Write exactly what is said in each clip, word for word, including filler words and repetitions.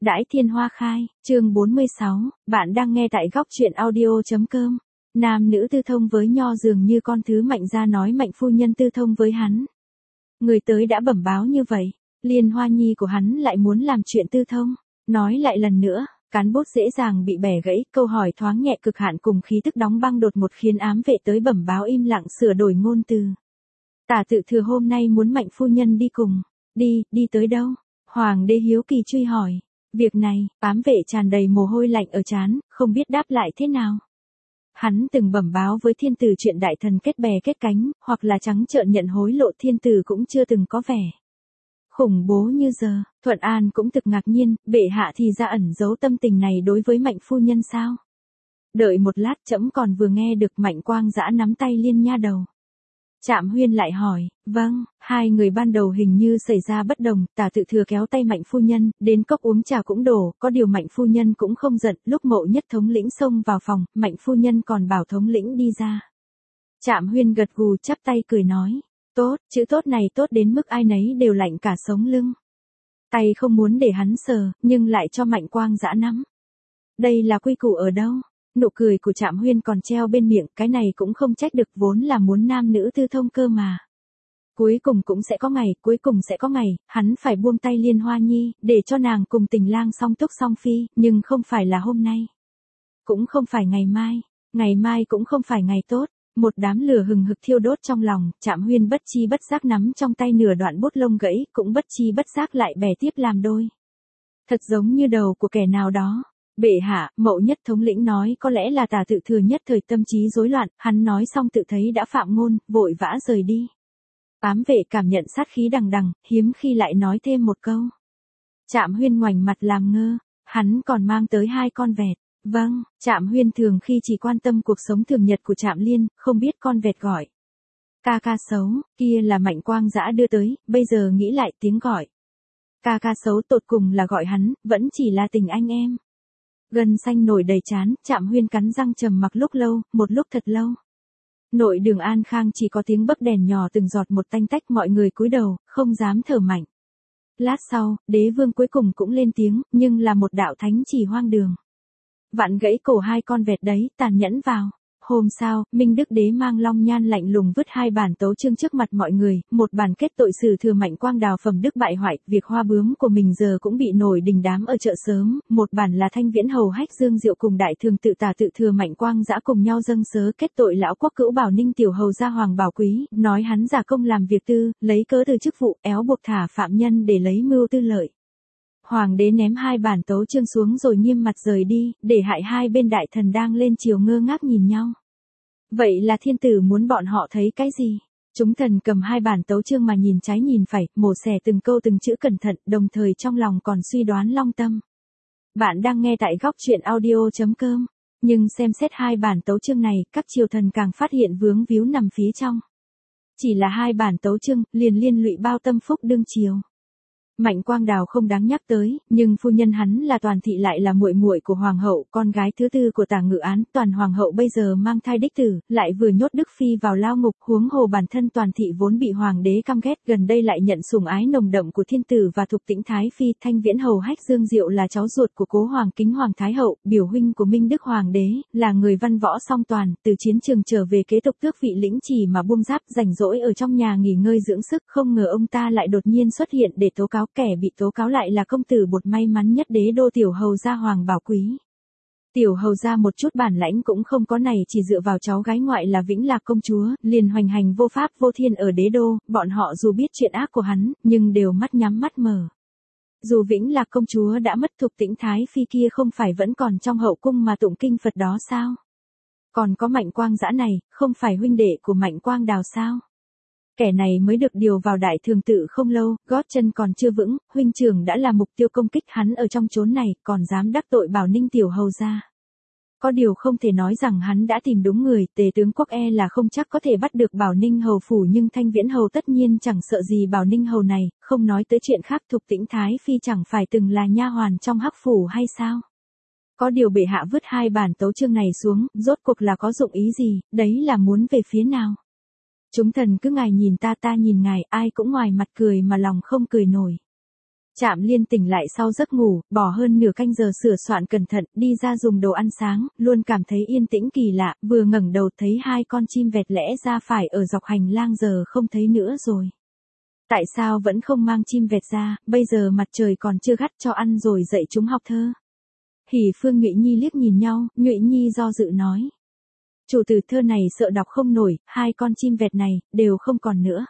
Đãi thiên hoa khai, chương bốn mươi sáu, bạn đang nghe tại góc truyện audio.com. Nam nữ tư thông với nho dường như con thứ Mạnh gia nói Mạnh phu nhân tư thông với hắn. Người tới đã bẩm báo như vậy, Liên Hoa Nhi của hắn lại muốn làm chuyện tư thông. Nói lại lần nữa, cán bút dễ dàng bị bẻ gãy, câu hỏi thoáng nhẹ cực hạn cùng khí tức đóng băng đột một khiến ám vệ tới bẩm báo im lặng sửa đổi ngôn từ. Tả tự thừa hôm nay muốn Mạnh phu nhân đi cùng. Đi, đi tới đâu? Hoàng đế hiếu kỳ truy hỏi. Việc này, ám vệ tràn đầy mồ hôi lạnh ở trán, không biết đáp lại thế nào. Hắn từng bẩm báo với thiên tử chuyện đại thần kết bè kết cánh, hoặc là trắng trợn nhận hối lộ, thiên tử cũng chưa từng có vẻ khủng bố như giờ. Thuận An cũng thực ngạc nhiên, bệ hạ thì ra ẩn giấu tâm tình này đối với Mạnh phu nhân sao? Đợi một lát, trẫm còn vừa nghe được Mạnh Quang Dã nắm tay Liên nha đầu. Trạm Huyên lại hỏi, vâng, hai người ban đầu hình như xảy ra bất đồng, Tả tự thừa kéo tay Mạnh phu nhân, đến cốc uống trà cũng đổ, có điều Mạnh phu nhân cũng không giận, lúc Mộ Nhất thống lĩnh xông vào phòng, Mạnh phu nhân còn bảo thống lĩnh đi ra. Trạm Huyên gật gù chắp tay cười nói, tốt, chữ tốt này tốt đến mức ai nấy đều lạnh cả sống lưng. Tay không muốn để hắn sờ, nhưng lại cho Mạnh Quang Dã nắm. Đây là quy củ ở đâu? Nụ cười của Trạm Huyên còn treo bên miệng, cái này cũng không trách được, vốn là muốn nam nữ tư thông cơ mà. Cuối cùng cũng sẽ có ngày, cuối cùng sẽ có ngày, hắn phải buông tay Liên Hoa Nhi, để cho nàng cùng Tình Lang song túc song phi, nhưng không phải là hôm nay. Cũng không phải ngày mai, ngày mai cũng không phải ngày tốt. Một đám lửa hừng hực thiêu đốt trong lòng, Trạm Huyên bất chi bất giác nắm trong tay nửa đoạn bút lông gãy, cũng bất chi bất giác lại bè tiếp làm đôi. Thật giống như đầu của kẻ nào đó. Bệ hạ, Mộ Nhất thống lĩnh nói có lẽ là Tả tự thừa nhất thời tâm trí rối loạn, hắn nói xong tự thấy đã phạm ngôn, vội vã rời đi. Ám vệ cảm nhận sát khí đằng đằng, hiếm khi lại nói thêm một câu. Trạm Huyên ngoảnh mặt làm ngơ, hắn còn mang tới hai con vẹt. Vâng, Trạm Huyên thường khi chỉ quan tâm cuộc sống thường nhật của Trạm Liên, không biết con vẹt gọi. Ca ca xấu, kia là Mạnh Quang Dã đưa tới, bây giờ nghĩ lại tiếng gọi. Ca ca xấu tột cùng là gọi hắn, vẫn chỉ là tình anh em. Gân xanh nổi đầy trán, Trạm Huyên cắn răng trầm mặc lúc lâu, một lúc thật lâu. Nội đường An Khang chỉ có tiếng bấc đèn nhỏ từng giọt một tanh tách, mọi người cúi đầu, không dám thở mạnh. Lát sau, đế vương cuối cùng cũng lên tiếng, nhưng là một đạo thánh chỉ hoang đường. Vặn gãy cổ hai con vẹt đấy, tàn nhẫn vào. Hôm sau, Minh Đức Đế mang Long Nhan lạnh lùng vứt hai bản tấu chương trước mặt mọi người, một bản kết tội sử thừa Mạnh Quang đào phẩm đức bại hoại, việc hoa bướm của mình giờ cũng bị nổi đình đám ở chợ sớm, một bản là Thanh Viễn Hầu Hách Dương Diệu cùng đại thường tự Tả tự thừa Mạnh Quang Dã cùng nhau dâng sớ kết tội lão quốc cữu Bảo Ninh tiểu hầu gia Hoàng Bảo Quý, nói hắn giả công làm việc tư, lấy cớ từ chức vụ, éo buộc thả phạm nhân để lấy mưu tư lợi. Hoàng đế ném hai bản tấu chương xuống rồi nghiêm mặt rời đi, để hại hai bên đại thần đang lên chiều ngơ ngác nhìn nhau. Vậy là thiên tử muốn bọn họ thấy cái gì? Chúng thần cầm hai bản tấu chương mà nhìn trái nhìn phải, mổ xẻ từng câu từng chữ cẩn thận, đồng thời trong lòng còn suy đoán long tâm. Bạn đang nghe tại góc truyện audio.com, nhưng xem xét hai bản tấu chương này, các triều thần càng phát hiện vướng víu nằm phía trong. Chỉ là hai bản tấu chương, liền liên lụy bao tâm phúc đương triều. Mạnh Quang Đào không đáng nhắc tới, nhưng phu nhân hắn là Toàn thị lại là muội muội của hoàng hậu, con gái thứ tư của Tả Ngự Án, Toàn hoàng hậu bây giờ mang thai đích tử, lại vừa nhốt Đức phi vào lao ngục, huống hồ bản thân Toàn thị vốn bị hoàng đế căm ghét, gần đây lại nhận sủng ái nồng đậm của thiên tử và Thục Tĩnh thái phi. Thanh Viễn Hầu Hách Dương Diệu là cháu ruột của Cố Hoàng Kính Hoàng thái hậu, biểu huynh của Minh Đức hoàng đế, là người văn võ song toàn, từ chiến trường trở về kế tục tước vị lĩnh chỉ mà buông giáp, rảnh rỗi ở trong nhà nghỉ ngơi dưỡng sức, không ngờ ông ta lại đột nhiên xuất hiện để tố cáo. Kẻ bị tố cáo lại là công tử bột may mắn nhất đế đô tiểu hầu gia Hoàng Bảo Quý. Tiểu hầu gia một chút bản lãnh cũng không có này, chỉ dựa vào cháu gái ngoại là Vĩnh Lạc công chúa, liền hoành hành vô pháp vô thiên ở đế đô, bọn họ dù biết chuyện ác của hắn, nhưng đều mắt nhắm mắt mở. Dù Vĩnh Lạc công chúa đã mất, Thục Tĩnh thái phi kia không phải vẫn còn trong hậu cung mà tụng kinh Phật đó sao? Còn có Mạnh Quang Dã này, không phải huynh đệ của Mạnh Quang Đào sao? Kẻ này mới được điều vào đại thường tự không lâu, gót chân còn chưa vững, huynh trưởng đã là mục tiêu công kích hắn ở trong chốn này, còn dám đắc tội Bảo Ninh tiểu hầu gia. Có điều không thể nói rằng hắn đã tìm đúng người, Tề tướng quốc e là không chắc có thể bắt được Bảo Ninh hầu phủ, nhưng Thanh Viễn hầu tất nhiên chẳng sợ gì Bảo Ninh hầu này, không nói tới chuyện khác, Thục Tĩnh thái phi chẳng phải từng là nha hoàn trong Hắc phủ hay sao? Có điều bệ hạ vứt hai bản tấu chương này xuống, rốt cuộc là có dụng ý gì, đấy là muốn về phía nào? Chúng thần cứ ngài nhìn ta ta nhìn ngài, ai cũng ngoài mặt cười mà lòng không cười nổi. Trạm Liên tỉnh lại sau giấc ngủ, bỏ hơn nửa canh giờ sửa soạn cẩn thận, đi ra dùng đồ ăn sáng, luôn cảm thấy yên tĩnh kỳ lạ, vừa ngẩng đầu thấy hai con chim vẹt lẽ ra phải ở dọc hành lang giờ không thấy nữa rồi. Tại sao vẫn không mang chim vẹt ra, bây giờ mặt trời còn chưa gắt cho ăn rồi dạy chúng học thơ. Hỉ Phương Nhụy Nhi liếc nhìn nhau, Nhụy Nhi do dự nói. Chủ tử thơ này sợ đọc không nổi, hai con chim vẹt này, đều không còn nữa.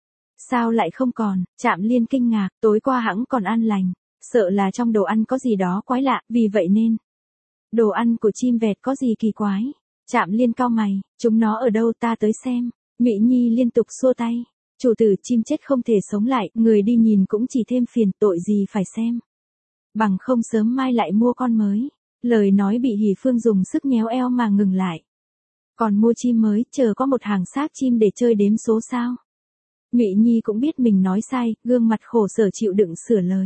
Sao lại không còn, Trạm Liên kinh ngạc, tối qua hẵng còn ăn lành, sợ là trong đồ ăn có gì đó quái lạ, vì vậy nên. Đồ ăn của chim vẹt có gì kỳ quái? Trạm Liên cau mày, chúng nó ở đâu ta tới xem. Nhụy Nhi liên tục xua tay. Chủ tử chim chết không thể sống lại, người đi nhìn cũng chỉ thêm phiền, tội gì phải xem. Bằng không sớm mai lại mua con mới. Lời nói bị Hỉ Phương dùng sức nhéo eo mà ngừng lại. Còn mua chim mới, chờ có một hàng xác chim để chơi đếm số sao. Nhụy Nhi cũng biết mình nói sai, gương mặt khổ sở chịu đựng sửa lời.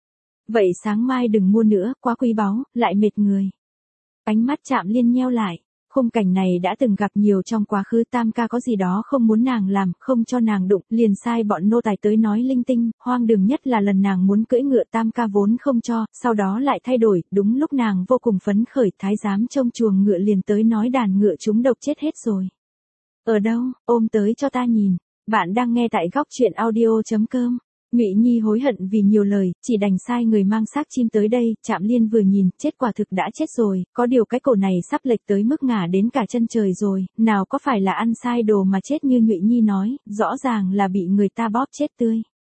Vậy sáng mai đừng mua nữa, quá quý báu, lại mệt người. Ánh mắt Trạm Liên nheo lại. Khung cảnh này đã từng gặp nhiều trong quá khứ, Tam ca có gì đó không muốn nàng làm, không cho nàng đụng, liền sai bọn nô tài tới nói linh tinh, hoang đường nhất là lần nàng muốn cưỡi ngựa Tam ca vốn không cho, sau đó lại thay đổi, đúng lúc nàng vô cùng phấn khởi, thái giám trông chuồng ngựa liền tới nói đàn ngựa chúng độc chết hết rồi. Ở đâu, ôm tới cho ta nhìn. Bạn đang nghe tại góc truyện audio chấm com. Nhụy Nhi hối hận vì nhiều lời, chỉ đành sai người mang xác chim tới đây, Trạm Liên vừa nhìn, chết quả thực đã chết rồi, có điều cái cổ này sắp lệch tới mức ngả đến cả chân trời rồi, nào có phải là ăn sai đồ mà chết như Nhụy Nhi nói, rõ ràng là bị người ta bóp chết tươi.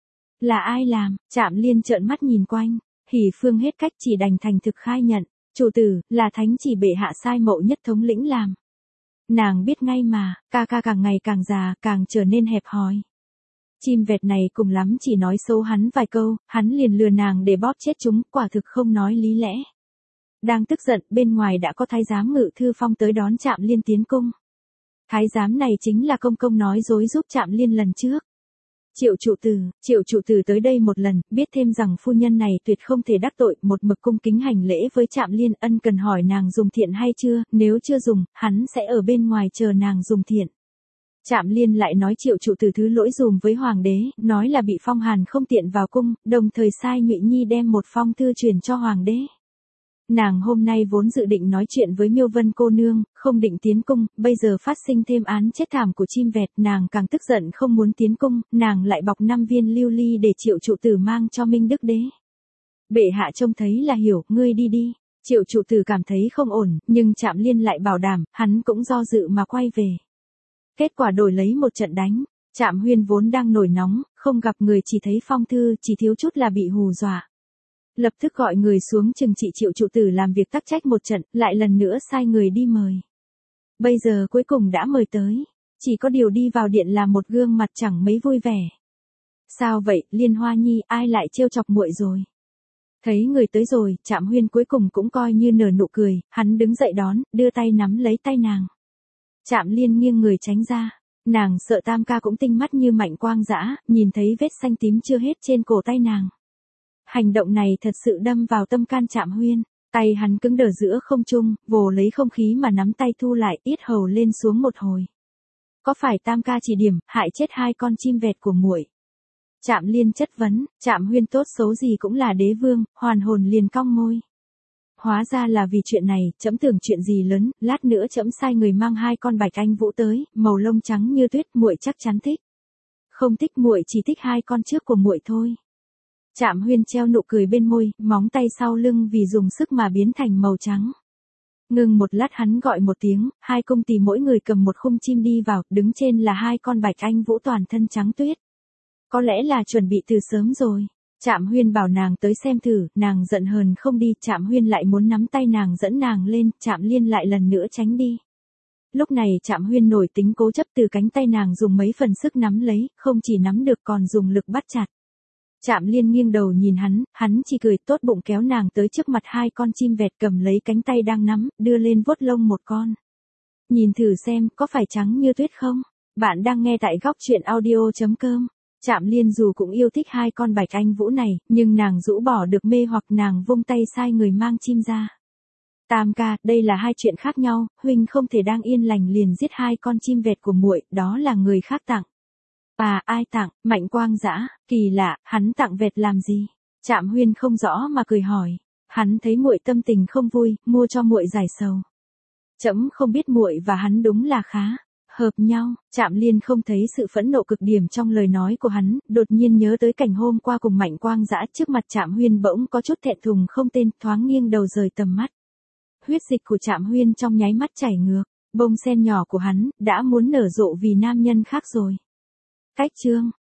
Là ai làm? Trạm Liên trợn mắt nhìn quanh, Hỉ Phương hết cách chỉ đành thành thực khai nhận, chủ tử, là thánh chỉ bệ hạ sai Mậu Nhất thống lĩnh làm. Nàng biết ngay mà, ca ca càng ngày càng già, càng trở nên hẹp hòi. Chim vẹt này cùng lắm chỉ nói xấu hắn vài câu, hắn liền lừa nàng để bóp chết chúng, quả thực không nói lý lẽ. Đang tức giận, bên ngoài đã có thái giám Ngự Thư Phong tới đón Trạm Liên tiến cung. Thái giám này chính là công công nói dối giúp Trạm Liên lần trước. Triệu trụ tử, triệu trụ tử tới đây một lần, biết thêm rằng phu nhân này tuyệt không thể đắc tội, một mực cung kính hành lễ với Trạm Liên, ân cần hỏi nàng dùng thiện hay chưa, nếu chưa dùng, hắn sẽ ở bên ngoài chờ nàng dùng thiện. Trạm Liên lại nói triệu trụ tử thứ lỗi dùm với hoàng đế, nói là bị phong hàn không tiện vào cung, đồng thời sai Nhụy Nhi đem một phong thư truyền cho hoàng đế. Nàng hôm nay vốn dự định nói chuyện với Miêu Vân cô nương, không định tiến cung, bây giờ phát sinh thêm án chết thảm của chim vẹt, nàng càng tức giận không muốn tiến cung, nàng lại bọc năm viên lưu ly để triệu trụ tử mang cho Minh Đức đế. Bệ hạ trông thấy là hiểu, ngươi đi đi. Triệu trụ tử cảm thấy không ổn, nhưng Trạm Liên lại bảo đảm, hắn cũng do dự mà quay về. Kết quả đổi lấy một trận đánh, Trạm Huyên vốn đang nổi nóng, không gặp người chỉ thấy phong thư, chỉ thiếu chút là bị hù dọa. Lập tức gọi người xuống trừng trị triệu trụ tử làm việc tắc trách một trận, lại lần nữa sai người đi mời. Bây giờ cuối cùng đã mời tới, chỉ có điều đi vào điện là một gương mặt chẳng mấy vui vẻ. Sao vậy, Liên Hoa Nhi, ai lại trêu chọc muội rồi? Thấy người tới rồi, Trạm Huyên cuối cùng cũng coi như nở nụ cười, hắn đứng dậy đón, đưa tay nắm lấy tay nàng. Trạm Liên nghiêng người tránh ra, nàng sợ Tam ca cũng tinh mắt như Mạnh Quang Dã, nhìn thấy vết xanh tím chưa hết trên cổ tay nàng. Hành động này thật sự đâm vào tâm can Trạm Huyên, tay hắn cứng đờ giữa không trung, vồ lấy không khí mà nắm tay thu lại, yết hầu lên xuống một hồi. Có phải Tam ca chỉ điểm, hại chết hai con chim vẹt của muội? Trạm Liên chất vấn, Trạm Huyên tốt xấu gì cũng là đế vương, hoàn hồn liền cong môi. Hóa ra là vì chuyện này, trẫm tưởng chuyện gì lớn, lát nữa trẫm sai người mang hai con bạch anh vũ tới, màu lông trắng như tuyết, muội chắc chắn thích. Không thích muội chỉ thích hai con trước của muội thôi. Trạm Huyên treo nụ cười bên môi, móng tay sau lưng vì dùng sức mà biến thành màu trắng. Ngừng một lát hắn gọi một tiếng, hai công tỳ mỗi người cầm một khung chim đi vào, đứng trên là hai con bạch anh vũ toàn thân trắng tuyết. Có lẽ là chuẩn bị từ sớm rồi. Trạm Huyên bảo nàng tới xem thử, nàng giận hờn không đi, Trạm Huyên lại muốn nắm tay nàng dẫn nàng lên, Trạm Liên lại lần nữa tránh đi. Lúc này Trạm Huyên nổi tính cố chấp, từ cánh tay nàng dùng mấy phần sức nắm lấy, không chỉ nắm được còn dùng lực bắt chặt. Trạm Liên nghiêng đầu nhìn hắn, hắn chỉ cười, tốt bụng kéo nàng tới trước mặt hai con chim vẹt, cầm lấy cánh tay đang nắm, đưa lên vuốt lông một con. Nhìn thử xem, có phải trắng như tuyết không? Bạn đang nghe tại góc truyện audio chấm com. Trạm Liên dù cũng yêu thích hai con bạch anh vũ này, nhưng nàng rũ bỏ được mê hoặc, nàng vung tay sai người mang chim ra. Tam ca, đây là hai chuyện khác nhau, huynh không thể đang yên lành liền giết hai con chim vẹt của muội, đó là người khác tặng. À, ai tặng? Mạnh Quang Dã, kỳ lạ, hắn tặng vẹt làm gì? Trạm Huyên không rõ mà cười hỏi, hắn thấy muội tâm tình không vui, mua cho muội giải sầu. Trẫm không biết muội và hắn đúng là khá hợp nhau. Trạm Liên không thấy sự phẫn nộ cực điểm trong lời nói của hắn, đột nhiên nhớ tới cảnh hôm qua cùng Mạnh Quang Dã, trước mặt Trạm Huyên bỗng có chút thẹn thùng không tên, thoáng nghiêng đầu rời tầm mắt. Huyết dịch của Trạm Huyên trong nháy mắt chảy ngược, bông sen nhỏ của hắn đã muốn nở rộ vì nam nhân khác rồi. Cách chương